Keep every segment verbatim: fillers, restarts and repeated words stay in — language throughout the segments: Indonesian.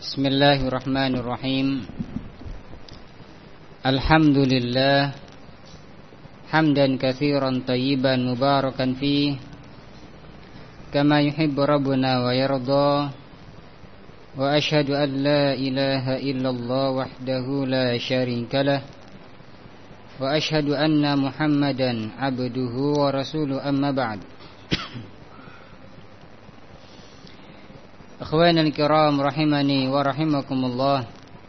Bismillahirrahmanirrahim. Alhamdulillah hamdan katsiran tayyiban mubarakan fih kama yuhibbu rabbuna wa yarda. Wa asyhadu an la ilaha illallah wahdahu la syarika lah. Wa asyhadu anna Muhammadan abduhu wa rasuluhu, amma ba'd. Akhwanul kiram rahimani wa rahimakumullah.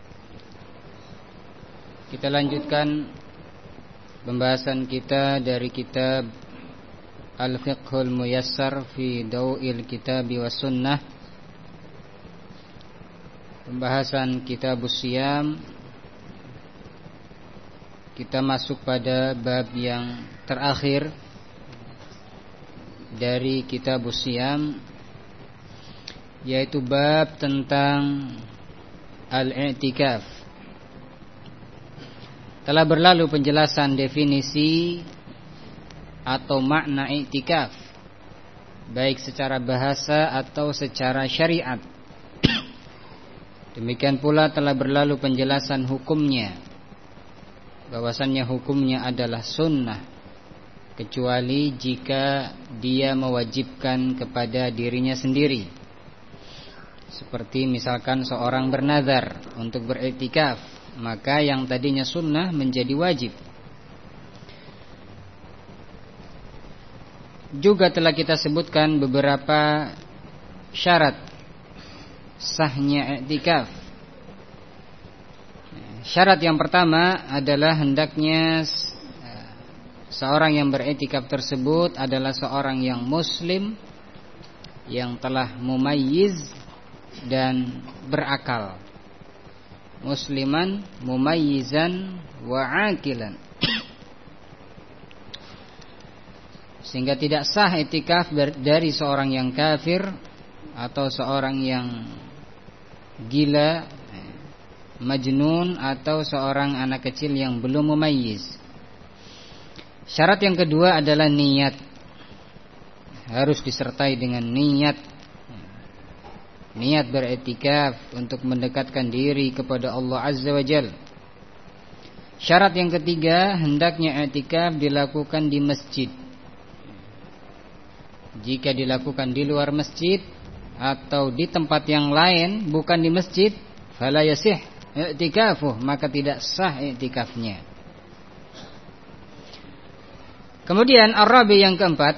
Kita lanjutkan pembahasan kita dari kitab Al-Fiqhul Muyassar fi Daw'il Kitabi was Sunnah. Pembahasan Kitabus Siyam. Kita masuk pada bab yang terakhir dari Kitabus Siyam, yaitu bab tentang al-i'tikaf. Telah berlalu penjelasan definisi atau makna i'tikaf, baik secara bahasa atau secara syariat. Demikian pula telah berlalu penjelasan hukumnya, bahwasannya hukumnya adalah sunnah, kecuali jika dia mewajibkan kepada dirinya sendiri. Seperti misalkan seorang bernazar untuk beriktikaf, maka yang tadinya sunnah menjadi wajib. Juga telah kita sebutkan beberapa syarat sahnya iktikaf. Syarat yang pertama adalah hendaknya seorang yang beriktikaf tersebut adalah seorang yang muslim, yang telah mumayyiz dan berakal. Musliman mumayyizan wa aqilan. Sehingga tidak sah i'tikaf dari seorang yang kafir atau seorang yang gila, majnun, atau seorang anak kecil yang belum mumayyiz. Syarat yang kedua adalah niat. Harus disertai dengan niat. Niat beriktikaf untuk mendekatkan diri kepada Allah Azza wa Jalla. Syarat yang ketiga, hendaknya i'tikaf dilakukan di masjid. Jika dilakukan di luar masjid atau di tempat yang lain bukan di masjid, fala yasih i'tikafuh, maka tidak sah i'tikafnya. Kemudian ar-rabi yang keempat,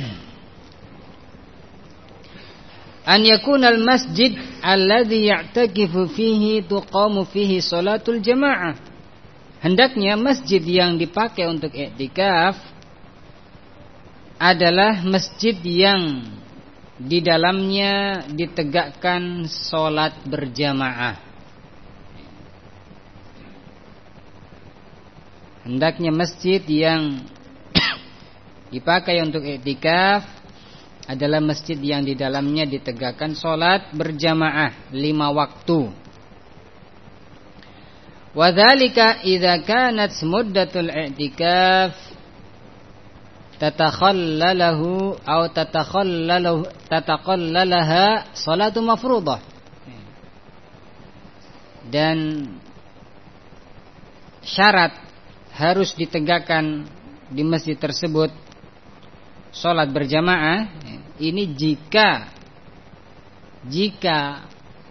an yakunal masjid alladhi ya'takifu fihi tuqamu fihi salatul jamaah. Hendaknya masjid yang dipakai untuk i'tikaf adalah masjid yang di dalamnya ditegakkan salat berjamaah. Hendaknya masjid yang dipakai untuk i'tikaf adalah masjid yang di dalamnya ditegakkan salat berjamaah lima waktu. Wa dzalika idza kanat muddatul i'tikaf tatakhallalahu aw tatakhallalahu tatakallalaha salatu mafruḍah. Dan syarat harus ditegakkan di masjid tersebut salat berjamaah ini jika jika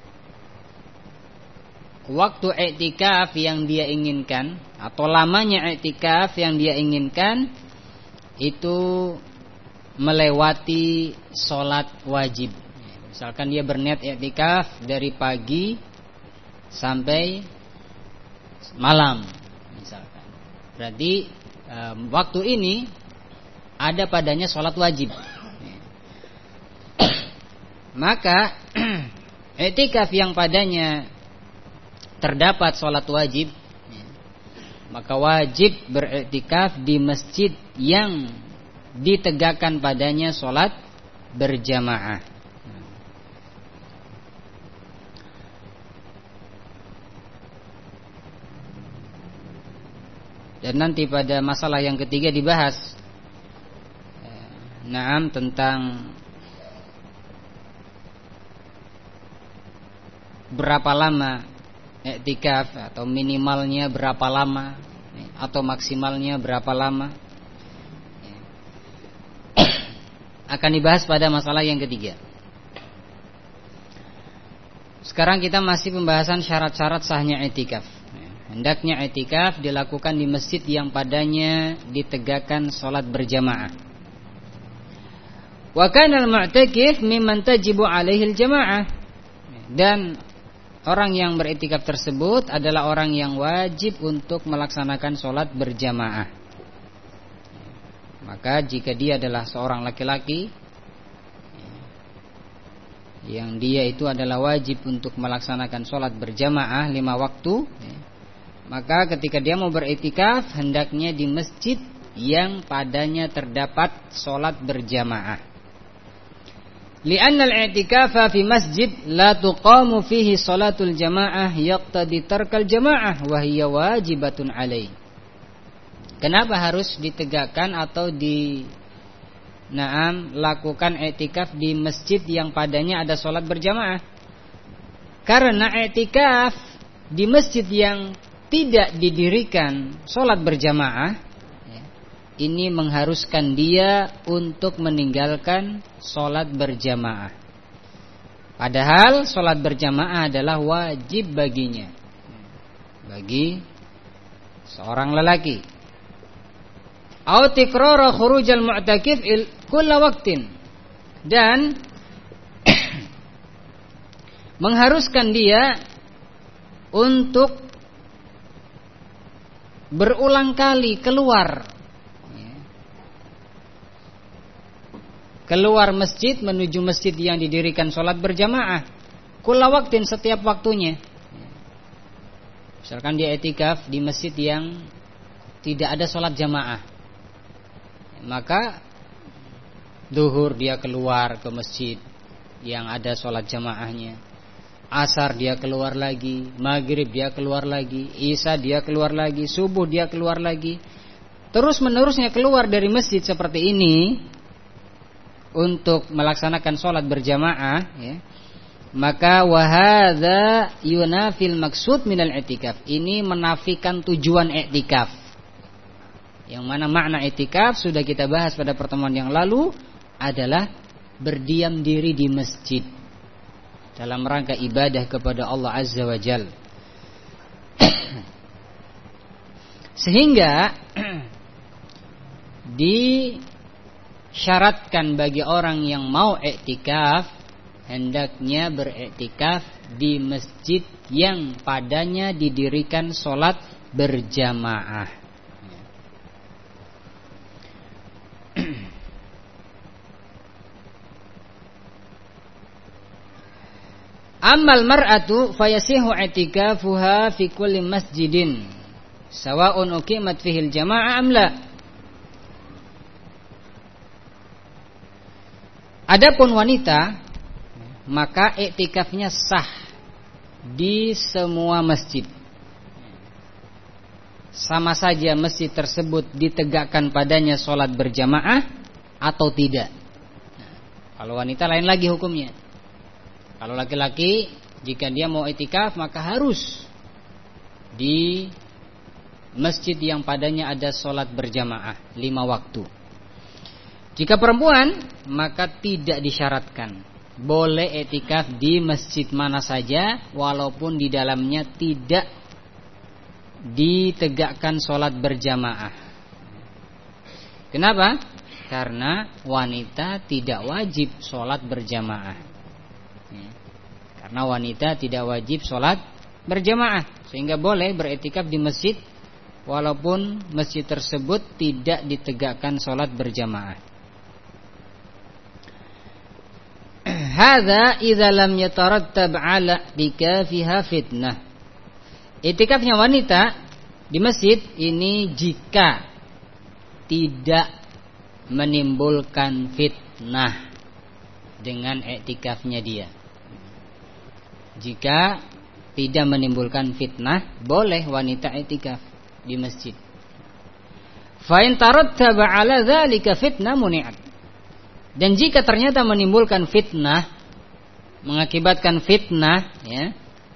waktu i'tikaf yang dia inginkan atau lamanya i'tikaf yang dia inginkan itu melewati salat wajib. Misalkan dia berniat i'tikaf dari pagi sampai malam misalkan. Berarti um, waktu ini ada padanya sholat wajib. Maka i'tikaf yang padanya terdapat sholat wajib, maka wajib beriktikaf di masjid yang ditegakkan padanya sholat berjamaah. Dan nanti pada masalah yang ketiga dibahas Naam tentang berapa lama i'tikaf, atau minimalnya berapa lama, atau maksimalnya berapa lama, akan dibahas pada masalah yang ketiga. Sekarang kita masih pembahasan syarat-syarat sahnya i'tikaf. Hendaknya i'tikaf dilakukan di masjid yang padanya ditegakkan salat berjamaah. Wa kana al-mu'takif mimman tajibu alaihi al-jamaah. Dan orang yang beriktikaf tersebut adalah orang yang wajib untuk melaksanakan salat berjamaah. Maka jika dia adalah seorang laki-laki yang dia itu adalah wajib untuk melaksanakan salat berjamaah lima waktu, maka ketika dia mau beriktikaf hendaknya di masjid yang padanya terdapat salat berjamaah. Li'anna al-i'tikafa fi masjid la tuqamu fihi salatul jamaah yaqtadi tarkal jamaah wa hiya wajibatun alaih. Kenapa harus ditegakkan atau di Naam lakukan i'tikaf di masjid yang padanya ada salat berjamaah? Karena i'tikaf di masjid yang tidak didirikan salat berjamaah ini mengharuskan dia untuk meninggalkan salat berjamaah. Padahal salat berjamaah adalah wajib baginya, bagi seorang lelaki. Au tikrara khurujal mu'takif kulla waqtin, dan mengharuskan dia untuk berulang kali keluar keluar masjid menuju masjid yang didirikan salat berjamaah kulla waqtin, setiap waktunya. Misalkan dia i'tikaf di masjid yang tidak ada salat jamaah, maka zuhur dia keluar ke masjid yang ada salat jamaahnya, asar dia keluar lagi, maghrib dia keluar lagi, isya dia keluar lagi, subuh dia keluar lagi, terus menerusnya keluar dari masjid seperti ini untuk melaksanakan sholat berjamaah, ya, maka wahadha yunafil maksud minal i'tikaf, ini menafikan tujuan i'tikaf. Yang mana makna i'tikaf sudah kita bahas pada pertemuan yang lalu adalah berdiam diri di masjid dalam rangka ibadah kepada Allah Azza wa Jalla. Sehingga disyaratkan bagi orang yang mau i'tikaf hendaknya beriktikaf di masjid yang padanya didirikan sholat berjamaah. Ammal mar'atu fayasihu i'tikafuha fi kulli masjidin sawa'un uqimat fihi al-jama'ah am la. Adapun wanita, maka i'tikafnya sah di semua masjid, sama saja masjid tersebut ditegakkan padanya sholat berjamaah atau tidak. Kalau wanita lain lagi hukumnya. Kalau laki-laki, jika dia mau i'tikaf maka harus di masjid yang padanya ada sholat berjamaah lima waktu. Jika perempuan, maka tidak disyaratkan, boleh i'tikaf di masjid mana saja walaupun di dalamnya tidak ditegakkan sholat berjamaah. Kenapa? Karena wanita tidak wajib sholat berjamaah. Karena wanita tidak wajib sholat berjamaah, sehingga boleh beriktikaf di masjid walaupun masjid tersebut tidak ditegakkan sholat berjamaah. Hadza idza lam yatarattab ala i'tikafiha fitnah. I'tikafnya wanita di masjid ini jika tidak menimbulkan fitnah dengan i'tikafnya dia. Jika tidak menimbulkan fitnah, boleh wanita i'tikaf di masjid. Fa in tarattaba 'ala dzalika fitnah muni'at. Dan jika ternyata menimbulkan fitnah, mengakibatkan fitnah, ya,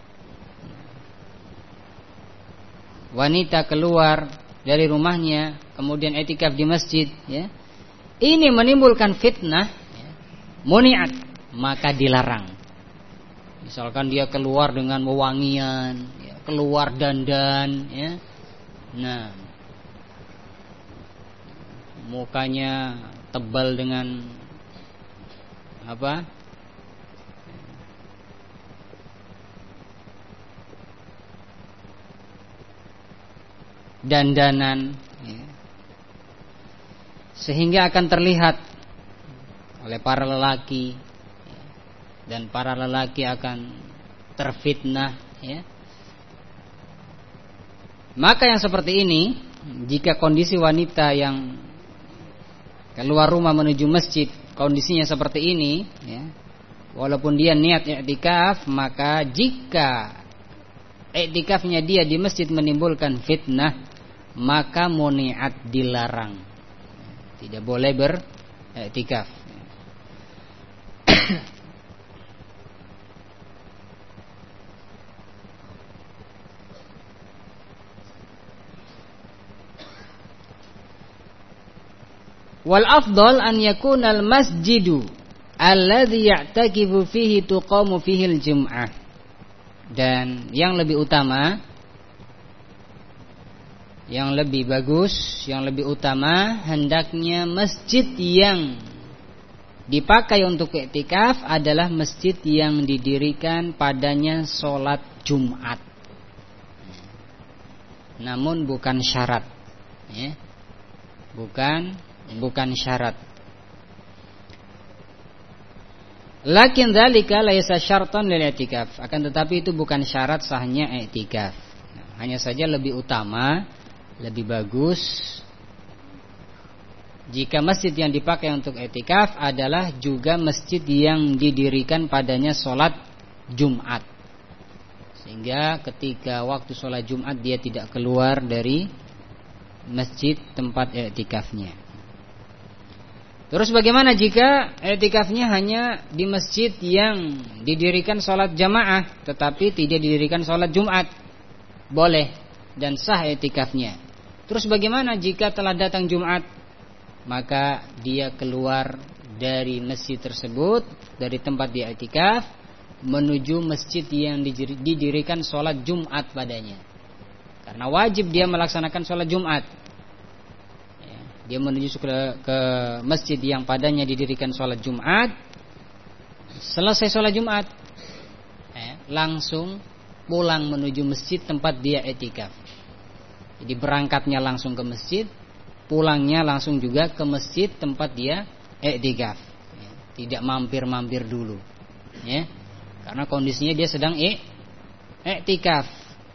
wanita keluar dari rumahnya kemudian i'tikaf di masjid, ya, ini menimbulkan fitnah, ya, muni'at, maka dilarang. Misalkan dia keluar dengan wewangian, ya, keluar dandan, ya, nah, mukanya tebal dengan apa? Dandanan, ya, sehingga akan terlihat oleh para lelaki, ya, dan para lelaki akan terfitnah, ya. Maka yang seperti ini, jika kondisi wanita yang keluar rumah menuju masjid kondisinya seperti ini, ya, walaupun dia niat i'tikaf, maka jika i'tikafnya dia di masjid menimbulkan fitnah, maka muni'at, dilarang, tidak boleh beriktikaf. Wal afdal an yakuna al masjidu alladhi ya'takifu fihi tuqamu fihi al jum'ah. Dan yang lebih utama, yang lebih bagus, yang lebih utama, hendaknya masjid yang dipakai untuk i'tikaf adalah masjid yang didirikan padanya sholat Jumat. Namun bukan syarat, ya. Bukan bukan syarat. Lakin dzalika laisa syartan lil i'tikaf. Akan tetapi itu bukan syarat sahnya i'tikaf. Hanya saja lebih utama, lebih bagus jika masjid yang dipakai untuk i'tikaf adalah juga masjid yang didirikan padanya sholat Jumat, sehingga ketika waktu sholat Jumat dia tidak keluar dari masjid tempat i'tikafnya. Terus bagaimana jika i'tikafnya hanya di masjid yang didirikan sholat jamaah tetapi tidak didirikan sholat Jumat? Boleh dan sah i'tikafnya. Terus bagaimana jika telah datang Jumat, maka dia keluar dari masjid tersebut, dari tempat dia i'tikaf, menuju masjid yang didirikan sholat Jumat padanya, karena wajib dia melaksanakan sholat Jumat. Dia menuju ke, ke masjid yang padanya didirikan sholat Jumat. Selesai sholat Jumat, eh, langsung pulang menuju masjid tempat dia i'tikaf. Jadi berangkatnya langsung ke masjid, pulangnya langsung juga ke masjid tempat dia i'tikaf, ya, tidak mampir-mampir dulu, ya, karena kondisinya dia sedang i'tikaf.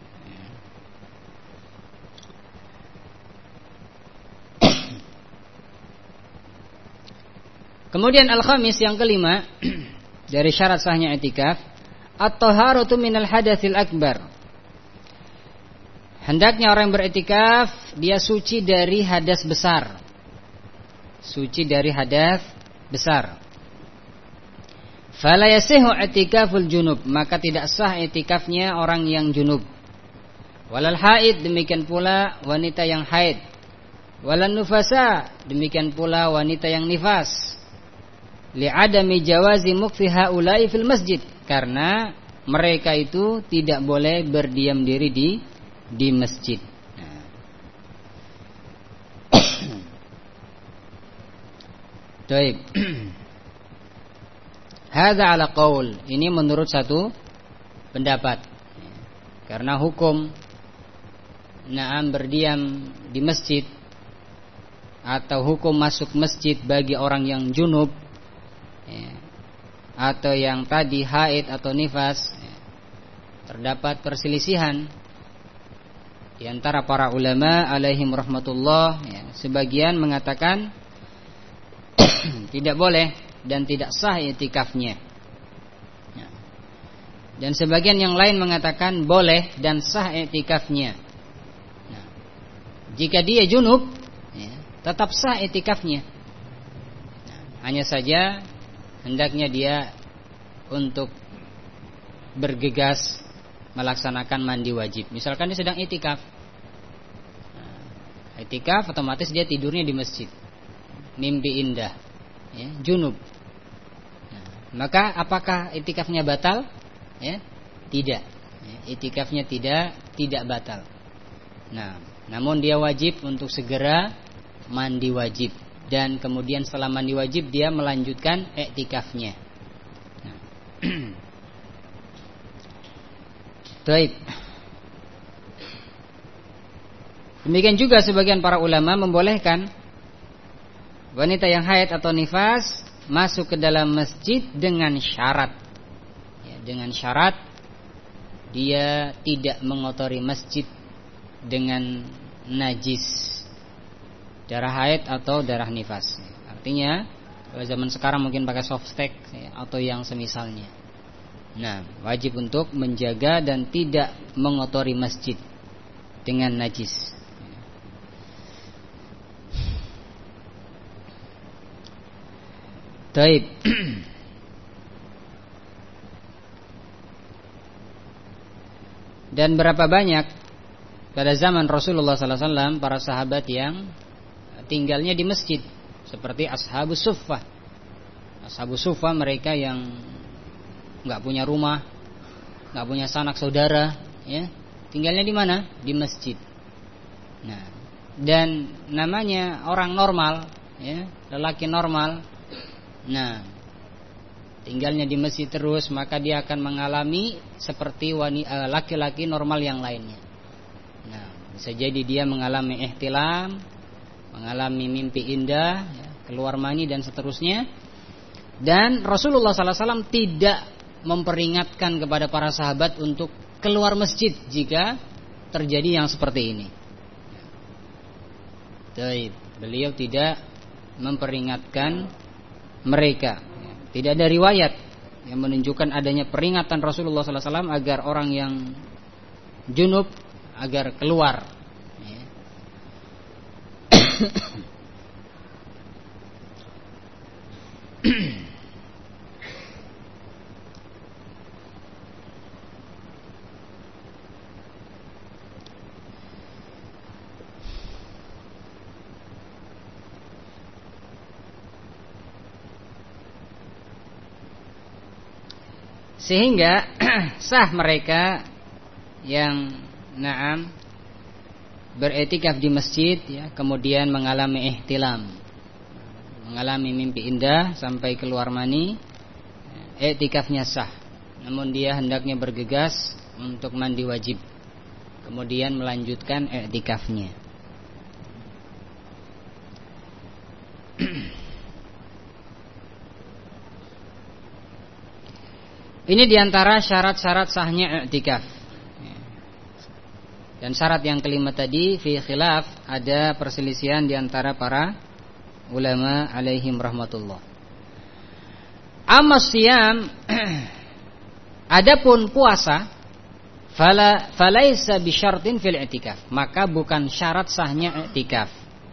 Kemudian al-khamis, yang kelima dari syarat sahnya i'tikaf, at-taharatu minal hadatsil akbar. Hendaknya orang yang beriktikaf dia suci dari hadas besar. Suci dari hadas besar. Fala yasihu i'tikaful junub, maka tidak sah i'tikafnya orang yang junub. Walal haid, demikian pula wanita yang haid. Walan nufasa, demikian pula wanita yang nifas. Li'adami jawazi mukfi haula'i fil masjid, karena mereka itu tidak boleh berdiam diri di di masjid. Baik. Hadza ala qaul, ini menurut satu pendapat. Karena hukum na'am berdiam di masjid atau hukum masuk masjid bagi orang yang junub, ya, atau yang tadi haid atau nifas, ya, terdapat perselisihan di antara para ulama alaihim rahmatullah, ya. Sebagian mengatakan tidak boleh dan tidak sah i'tikafnya, ya. Dan sebagian yang lain mengatakan boleh dan sah i'tikafnya. Nah, jika dia junub, ya, tetap sah i'tikafnya. Nah, hanya saja hendaknya dia untuk bergegas melaksanakan mandi wajib. Misalkan dia sedang i'tikaf, I'tikaf otomatis dia tidurnya di masjid, mimpi indah, ya, junub. Nah, maka apakah i'tikafnya batal? Ya, tidak. Ya, i'tikafnya tidak tidak batal. Nah, namun dia wajib untuk segera mandi wajib, dan kemudian setelah mandi wajib dia melanjutkan i'tikafnya. Nah. Baik. Demikian juga sebagian para ulama membolehkan wanita yang haid atau nifas masuk ke dalam masjid dengan syarat, ya, dengan syarat dia tidak mengotori masjid dengan najis, darah haid atau darah nifas. Artinya kalau zaman sekarang mungkin pakai softtek, ya, atau yang semisalnya. Nah, wajib untuk menjaga dan tidak mengotori masjid dengan najis. Baik. Dan berapa banyak pada zaman Rasulullah sallallahu alaihi wasallam para sahabat yang tinggalnya di masjid, seperti Ashabus Suffah. Ashabus Suffah mereka yang enggak punya rumah, enggak punya sanak saudara, ya. Tinggalnya di mana? Di masjid. Nah, dan namanya orang normal, ya, lelaki normal. Nah, tinggalnya di masjid terus, maka dia akan mengalami seperti wanita, laki-laki normal yang lainnya. Nah, bisa jadi dia mengalami ihtilam, mengalami mimpi indah, ya, keluar mani dan seterusnya. Dan Rasulullah sallallahu alaihi wasallam tidak memperingatkan kepada para sahabat untuk keluar masjid jika terjadi yang seperti ini. Baik, beliau tidak memperingatkan mereka. Tidak ada riwayat yang menunjukkan adanya peringatan Rasulullah sallallahu alaihi wasallam agar orang yang junub agar keluar. Sehingga sah mereka yang na'am beriktikaf di masjid, ya, kemudian mengalami ihtilam, mengalami mimpi indah sampai keluar mani, iktikafnya sah. Namun dia hendaknya bergegas untuk mandi wajib, kemudian melanjutkan iktikafnya. Ini diantara syarat-syarat sahnya i'tikaf. Dan syarat yang kelima tadi fi khilaf, ada perselisihan diantara para ulama alaihim rahmatullah. Amma siyam, adapun puasa, fala falaisa bisyartin fil i'tikaf, maka bukan syarat sahnya i'tikaf.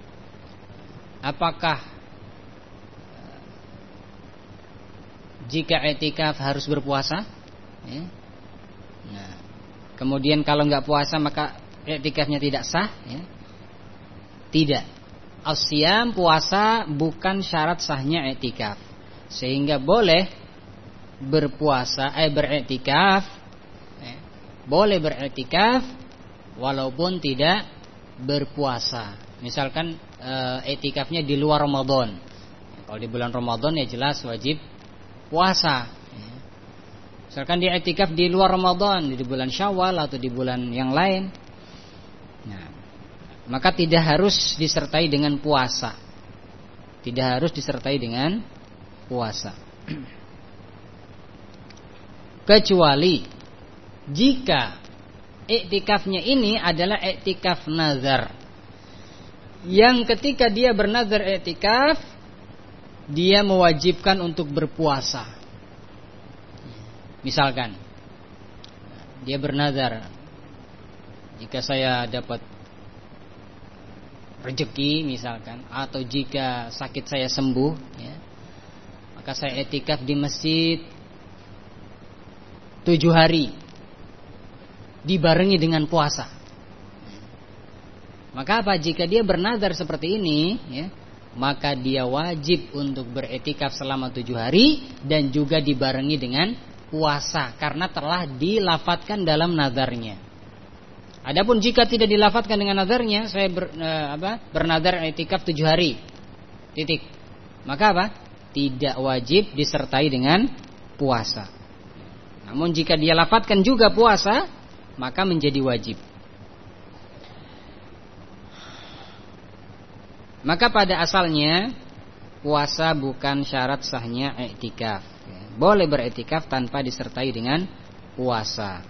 Apakah jika i'tikaf harus berpuasa? Ya. Nah, kemudian kalau enggak puasa maka i'tikafnya tidak sah? Ya. Tidak. As-siyam, puasa, bukan syarat sahnya i'tikaf. Sehingga boleh berpuasa, eh beriktikaf, ya, boleh beriktikaf walaupun tidak berpuasa. Misalkan i'tikafnya di luar Ramadan. Kalau di bulan Ramadan ya jelas wajib puasa. Misalkan dia i'tikaf di luar Ramadan, di bulan Syawal atau di bulan yang lain, nah, maka tidak harus disertai dengan puasa. Tidak harus disertai dengan puasa. Kecuali jika i'tikafnya ini adalah i'tikaf nazar, yang ketika dia bernazar i'tikaf, dia mewajibkan untuk berpuasa. Misalkan dia bernazar, jika saya dapat rezeki misalkan, atau jika sakit saya sembuh, ya, maka saya i'tikaf di masjid tujuh hari dibarengi dengan puasa. Maka apa? Jika dia bernazar seperti ini, ya, maka dia wajib untuk beretikaf selama tujuh hari dan juga dibarengi dengan puasa karena telah dilafatkan dalam nazarnya. Adapun jika tidak dilafatkan dengan nazarnya, saya ber, eh, apa, bernazar etikaf tujuh hari, titik. Maka apa? Tidak wajib disertai dengan puasa. Namun jika dia lafatkan juga puasa, maka menjadi wajib. Maka pada asalnya puasa bukan syarat sahnya i'tikaf. Boleh beretikaf tanpa disertai dengan puasa.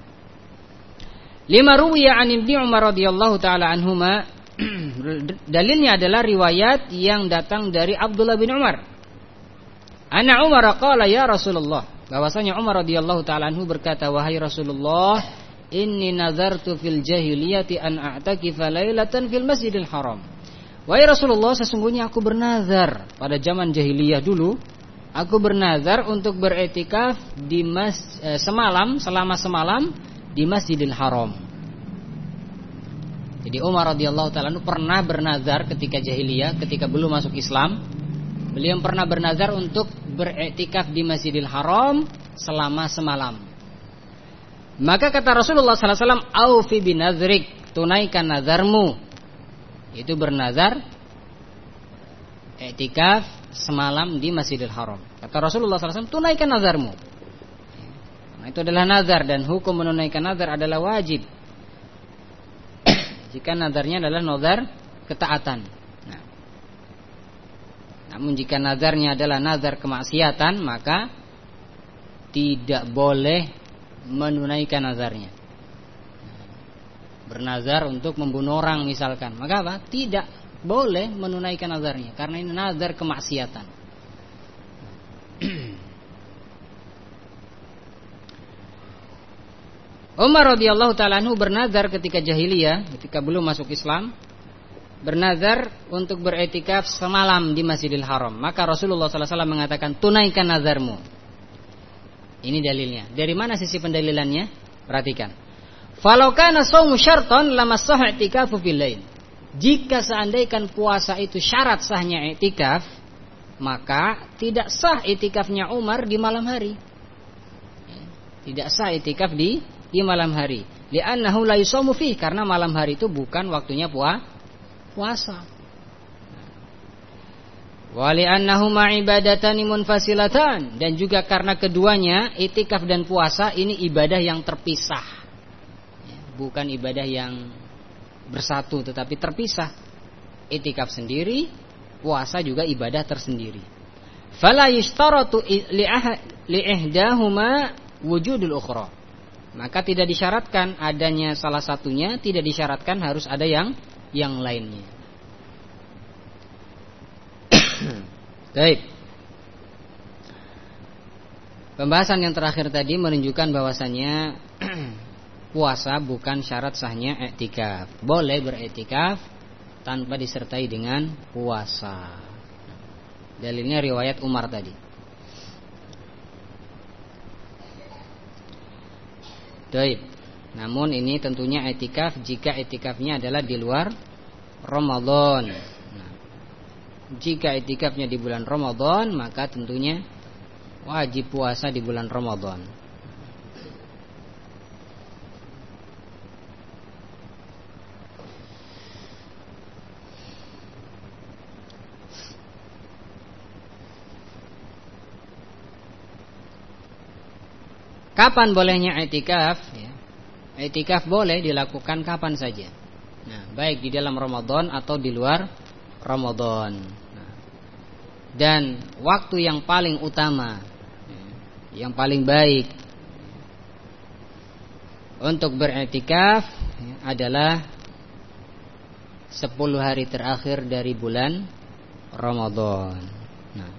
Lima ruwiya an Ibnu Umar radhiyallahu taala anhuma. Dalilnya adalah riwayat yang datang dari Abdullah bin Umar. Anna Umar qala ya Rasulullah, bahwasanya Umar radhiyallahu taala anhu berkata, wahai Rasulullah, inni nazartu fil jahiliyati an a'takifa lailatan fil Masjidil Haram. Wahai Rasulullah, sesungguhnya aku bernazar pada zaman jahiliyah dulu, aku bernazar untuk beretikaf di mas, eh, semalam selama semalam di Masjidil Haram. Jadi Umar radhiyallahu taala pernah bernazar ketika jahiliyah, ketika belum masuk Islam. Beliau pernah bernazar untuk beretikaf di Masjidil Haram selama semalam. Maka kata Rasulullah sallallahu alaihi wasallam, "Aufi binazrik, tunaikan nazarmu." Itu bernazar i'tikaf semalam di Masjidil Haram. Kata Rasulullah sallallahu alaihi wasallam, tunaikan nazarmu. Nah, itu adalah nazar dan hukum menunaikan nazar adalah wajib. Jika nazarnya adalah nazar ketaatan. Nah, namun jika nazarnya adalah nazar kemaksiatan, maka tidak boleh menunaikan nazarnya. Bernazar untuk membunuh orang misalkan, maka apa? Tidak boleh menunaikan nazarnya karena ini nazar kemaksiatan. Umar radhiyallahu taala anhu bernazar ketika jahiliyah, ketika belum masuk Islam, bernazar untuk beretikaf semalam di Masjidil Haram. Maka Rasulullah sallallahu alaihi wasallam mengatakan, tunaikan nazarmu. Ini dalilnya. Dari mana sisi pendalilannya? Perhatikan. Falau kana shaumu syartan lamassah i'tikafu fil lail. Jika seandainya puasa itu syarat sahnya i'tikaf, maka tidak sah i'tikafnya Umar di malam hari. Tidak sah i'tikaf di di malam hari. Li'annahu la yusamu fi, karena malam hari itu bukan waktunya puasa. puasa. Wa li'annahuma ibadatani munfasilatan, dan juga karena keduanya i'tikaf dan puasa ini ibadah yang terpisah. Bukan ibadah yang bersatu tetapi terpisah. I'tikaf sendiri, puasa juga ibadah tersendiri. Fala yashtaratu li ihdahuma wujudul ukhra. Maka tidak disyaratkan adanya salah satunya, tidak disyaratkan harus ada yang yang lainnya. Baik. Pembahasan yang terakhir tadi menunjukkan bahwasannya puasa bukan syarat sahnya i'tikaf. Boleh beretikaf tanpa disertai dengan puasa. Dalilnya riwayat Umar tadi. Baik. Namun ini tentunya i'tikaf jika i'tikafnya adalah di luar Ramadan. Nah, jika i'tikafnya di bulan Ramadan, maka tentunya wajib puasa di bulan Ramadan. Kapan bolehnya i'tikaf? Ya. I'tikaf boleh dilakukan kapan saja. Nah, baik di dalam Ramadan atau di luar Ramadan. Nah, dan waktu yang paling utama, ya, yang paling baik untuk beriktikaf ya, adalah sepuluh hari terakhir dari bulan Ramadan. Nah,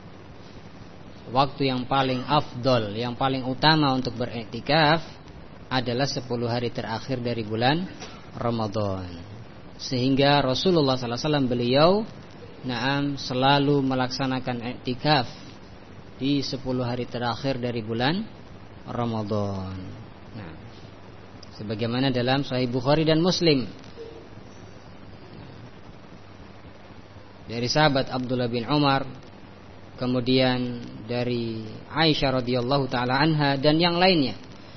waktu yang paling afdol, yang paling utama untuk beriktikaf adalah sepuluh hari terakhir dari bulan Ramadan. Sehingga Rasulullah sallallahu alaihi wasallam beliau na'am selalu melaksanakan iktikaf di sepuluh hari terakhir dari bulan Ramadan. Nah, sebagaimana dalam Sahih Bukhari dan Muslim dari sahabat Abdullah bin Umar, kemudian dari Aisyah radhiyallahu taala anha dan yang lainnya.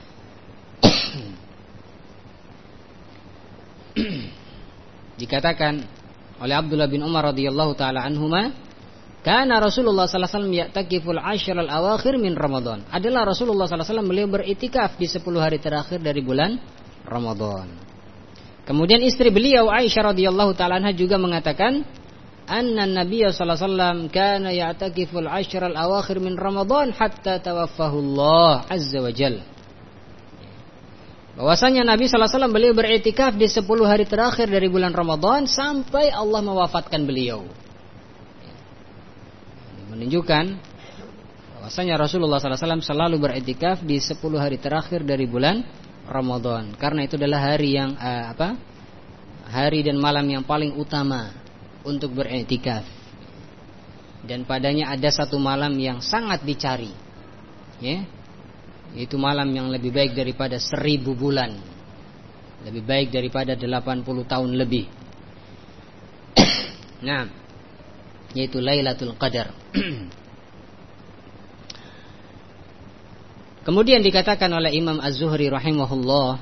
Dikatakan oleh Abdullah bin Umar radhiyallahu taala anhuma, kana Rasulullah sallallahu alaihi wasallam ya'takiful ashr al-awakhir min Ramadan. Adalah Rasulullah sallallahu alaihi wasallam beliau beriktikaf di sepuluh hari terakhir dari bulan Ramadan. Kemudian istri beliau Aisyah radhiyallahu taala anha juga mengatakan, anna Nabiy sallallahu alaihi wasallam kana ya'takiful ashr al-awakhir min Ramadan hatta tawaffahu Allah azza wa jalla. Bahwasanya Nabi sallallahu alaihi wasallam beliau beriktikaf di sepuluh hari terakhir dari bulan Ramadan sampai Allah mewafatkan beliau. Menunjukkan bahwasanya Rasulullah sallallahu alaihi wasallam selalu beriktikaf di sepuluh hari terakhir dari bulan Ramadan, karena itu adalah hari yang uh, apa? Hari dan malam yang paling utama untuk beriktikaf. Dan padanya ada satu malam yang sangat dicari, ya, itu malam yang lebih baik daripada seribu bulan, lebih baik daripada delapan puluh tahun lebih. Nah, yaitu Lailatul Qadar. Kemudian dikatakan oleh Imam Az-Zuhri rahimahullah,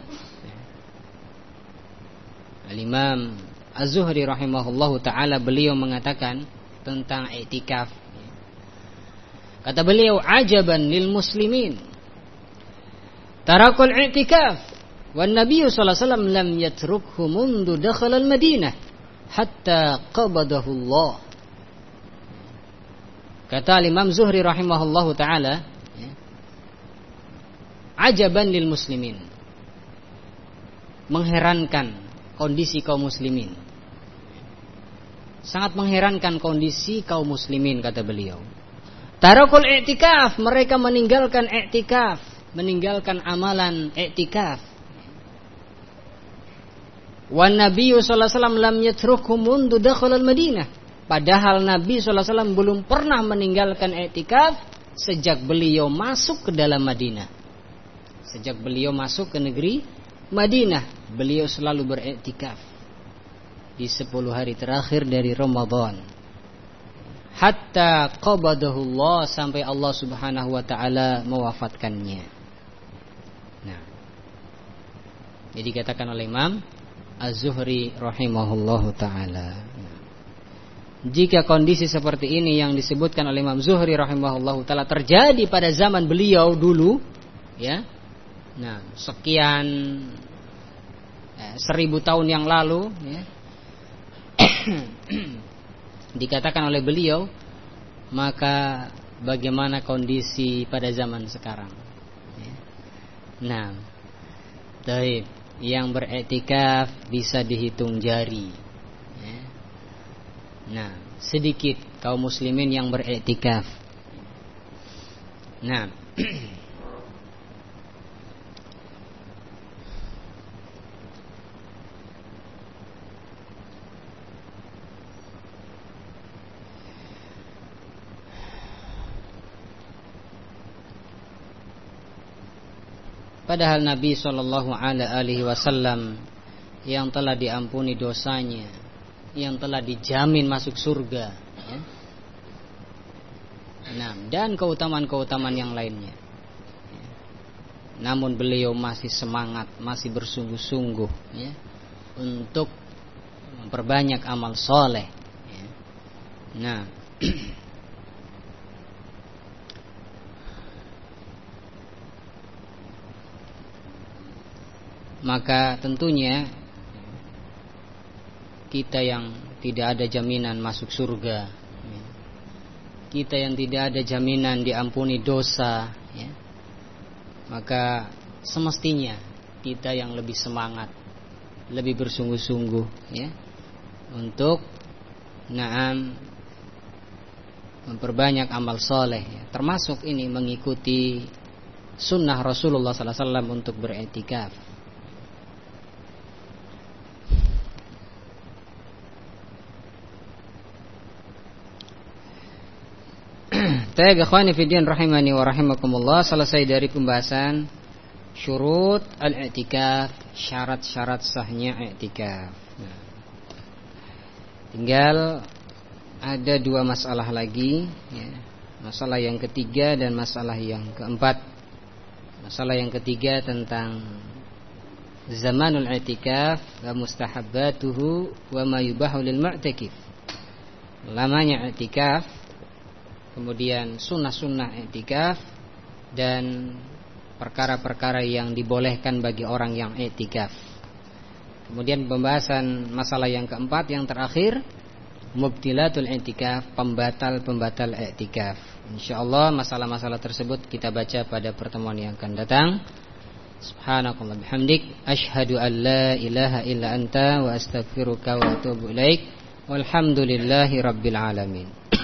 Al-Imam Az-Zuhri rahimahullahu ta'ala, beliau mengatakan tentang i'tikaf. Kata beliau, ajaban lil muslimin tarakul i'tikaf wan Nabi sallallahu alaihi wasallam lam yatrukhu mundu dakhala al-Madinah hatta qabadahu Allah. Kata Imam Zuhri rahimahullahu ta'ala, ajaban lil muslimin, mengherankan kondisi kaum muslimin, sangat mengherankan kondisi kaum muslimin, kata beliau. Tarakul i'tikaf, mereka meninggalkan i'tikaf, meninggalkan amalan i'tikaf. Wan Nabi sallallahu alaihi wasallam lam yatrukhu mundu dakhala al-Madinah, padahal Nabi sallallahu alaihi wasallam belum pernah meninggalkan i'tikaf sejak beliau masuk ke dalam Madinah. Sejak beliau masuk ke negeri Madinah, beliau selalu beriktikaf di sepuluh hari terakhir dari Ramadan. Hatta qabadahu Allah, sampai Allah Subhanahu wa taala mewafatkannya. Nah, jadi dikatakan oleh Imam Az-Zuhri rahimahullahu taala, jika kondisi seperti ini yang disebutkan oleh Imam Zuhri rahimahullahu taala terjadi pada zaman beliau dulu, ya, nah, sekian eh, seribu tahun yang lalu, ya, dikatakan oleh beliau, maka bagaimana kondisi pada zaman sekarang? Ya. Nah, taib, yang beriktikaf bisa dihitung jari. Ya. Nah, sedikit kaum muslimin yang beriktikaf. Nah, padahal Nabi shallallahu alaihi wasallam yang telah diampuni dosanya, yang telah dijamin masuk surga, ya, nah, dan keutamaan-keutamaan yang lainnya, ya, namun beliau masih semangat, masih bersungguh-sungguh, ya, untuk memperbanyak amal soleh, ya. Nah, maka tentunya kita yang tidak ada jaminan masuk surga, kita yang tidak ada jaminan diampuni dosa, ya, maka semestinya kita yang lebih semangat, lebih bersungguh-sungguh, ya, untuk naam memperbanyak amal soleh, ya, termasuk ini mengikuti sunnah Rasulullah sallallahu alaihi wasallam untuk beriktikaf. Taib ikhwani fiddin rahimani wa rahimakumullah, selesai dari pembahasan syurut al-i'tikaf, syarat-syarat sahnya i'tikaf. Nah, tinggal ada dua masalah lagi ya. Masalah yang ketiga dan masalah yang keempat. Masalah yang ketiga tentang zamanul i'tikaf wa mustahabbatuhu wa ma yubahu lil mu'takif. Lamanya i'tikaf, kemudian sunnah-sunnah i'tikaf, dan perkara-perkara yang dibolehkan bagi orang yang i'tikaf. Kemudian pembahasan masalah yang keempat yang terakhir, mubtilatul i'tikaf, pembatal-pembatal i'tikaf. Insyaallah masalah-masalah tersebut kita baca pada pertemuan yang akan datang. Subhanakallah bihamdik, asyhadu an la ilaha illa anta wa astaghfiruka wa atubu ilaik. Walhamdulillahi rabbil alamin.